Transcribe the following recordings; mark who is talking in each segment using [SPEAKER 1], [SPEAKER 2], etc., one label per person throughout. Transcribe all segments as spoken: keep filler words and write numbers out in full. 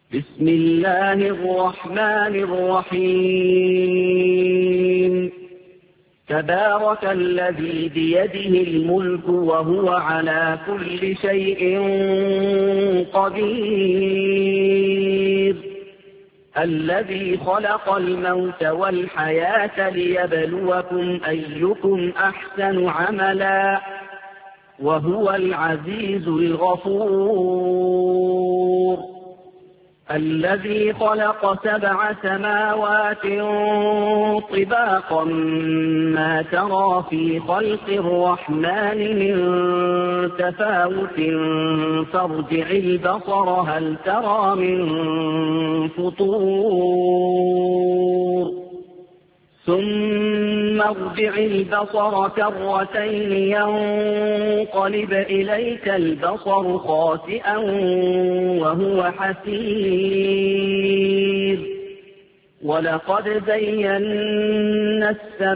[SPEAKER 1] بسم الله الرحمن الرحيم تبارك الذي بيده الملك وهو على كل شيء قدير الذي خلق الموت والحياة ليبلوكم أيكم أحسن عملا وهو العزيز الغفور الذي خلق سبع سماوات طباقا ما ترى في خلق الرحمن من تفاوت فارجع البصر هل ترى من فطور ثم ارجع البصر كرتين ينقلب إليك البصر خاسئا وهو حسير ولقد زينا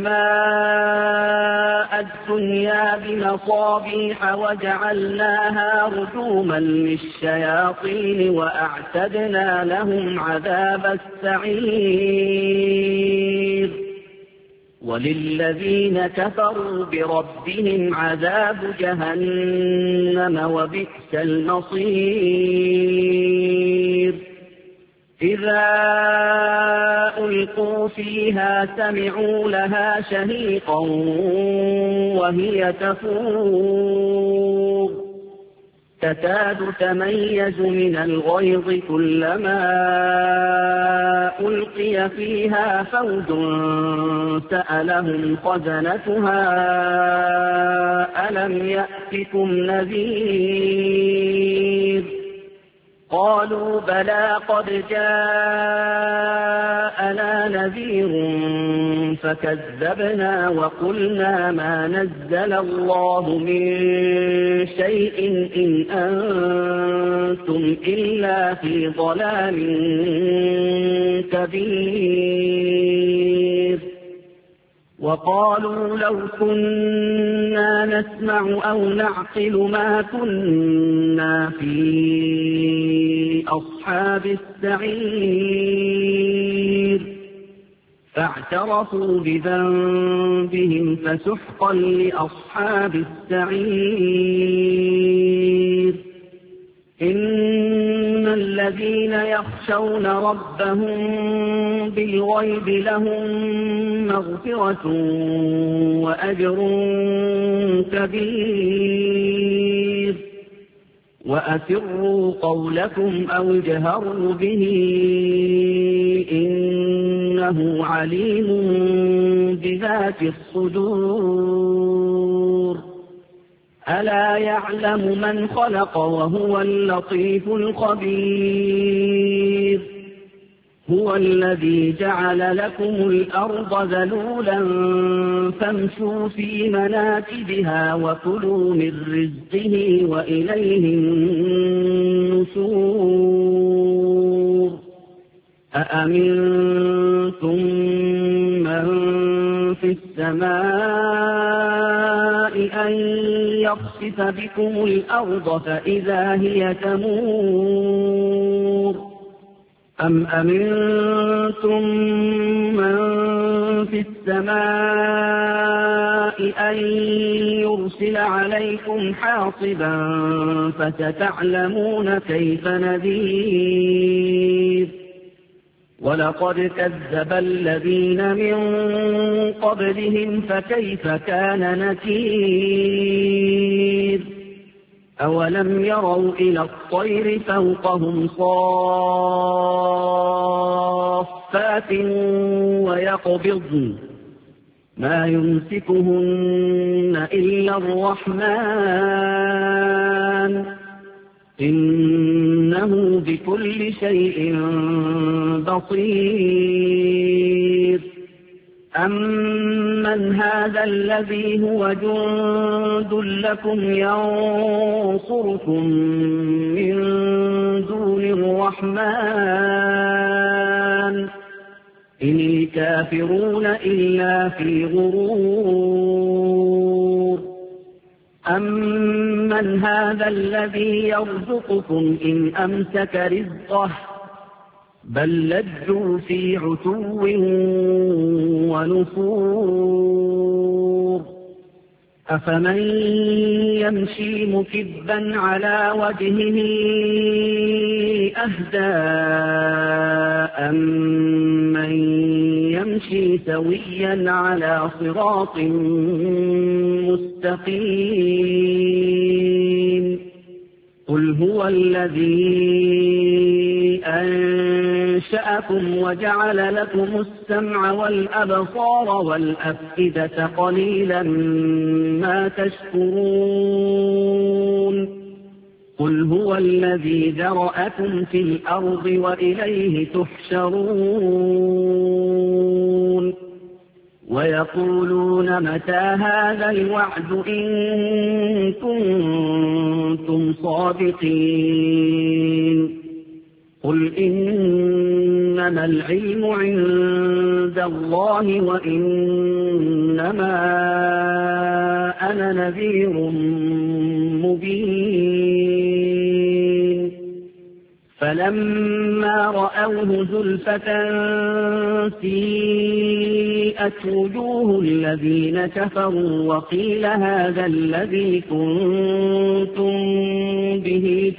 [SPEAKER 1] السماء الدنيا بمصابيح وجعلناها رجوما للشياطين وأعتدنا لهم عذاب السعير وللذين كفروا بربهم عذاب جهنم وبئس المصير إذا ألقوا فيها سمعوا لها شهيقا وهي تفور تكاد تميز من الغيظ كلما ألقي فيها فوج سألهم خزنتها ألم يأتكم نذير قالوا بلى قد جاءنا نذير فكذبنا وقلنا ما نزل الله من شيء إن أنتم إلا في ضلال كبير وقالوا لو كنا نسمع أو نعقل ما كنا في أصحاب السعير فاعترفوا بذنبهم فسحقا لأصحاب السعير إن الذين يخشون ربهم بالغيب لهم مغفرة وأجر كبير وأسروا قولكم أو اجهروا به إنه عليم بذات الصدور ألا يعلم من خلق وهو اللطيف الخبير هو الذي جعل لكم الأرض ذلولا فامشوا في مناكبها وكلوا من رزقه وإليه النشور أأمنتم من في السماء أن يخسف بكم الأرض فإذا هي تمور أم أمنتم من في السماء أن يرسل عليكم حاصبا فستعلمون كيف نذير ولقد كذب الذين من قبلهم فكيف كان نكير أولم يروا إلى الطير فوقهم صافات ويقبضن ما يمسكهن إلا الرحمن إنه بكل شيء بصير أمن هذا الذي هو جند لكم ينصركم من دون الرحمن إن الكافرون إلا في غرور أمن هذا الذي يرزقكم إن أمسك رزقه بل لجوا في عتو ونفور أفمن يمشي مكبا على وجهه أهدى أمن يمشي سويا على صراط مستقيم قل هو الذي أنشأكم وجعل لكم السمع والأبصار والأفئدة قليلا ما تشكرون قل هو الذي ذرأكم في الأرض وإليه تحشرون ويقولون متى هذا الوعد إن كنتم صادقين قل إنما العلم عند الله وإنما أنا نذير مبين فلما رأوه زلفة سيئت وجوه الذين كفروا وقيل هذا الذي كنتم به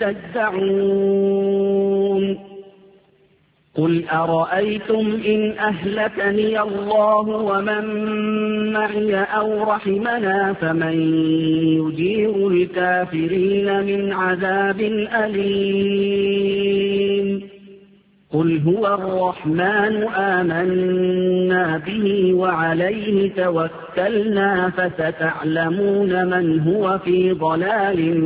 [SPEAKER 1] تدعون قل أرأيتم إن أهلكني الله ومن معي أو رحمنا فمن يجير الكافرين من عذاب أليم قل هو الرحمن آمنا به وعليه توكلنا فستعلمون من هو في ضلال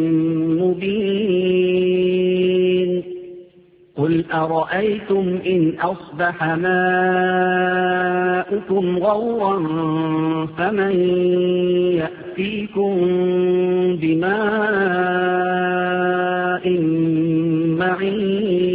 [SPEAKER 1] مبين قل أرأيتم إن أصبح ماؤكم غورا فمن يأتيكم بماء معين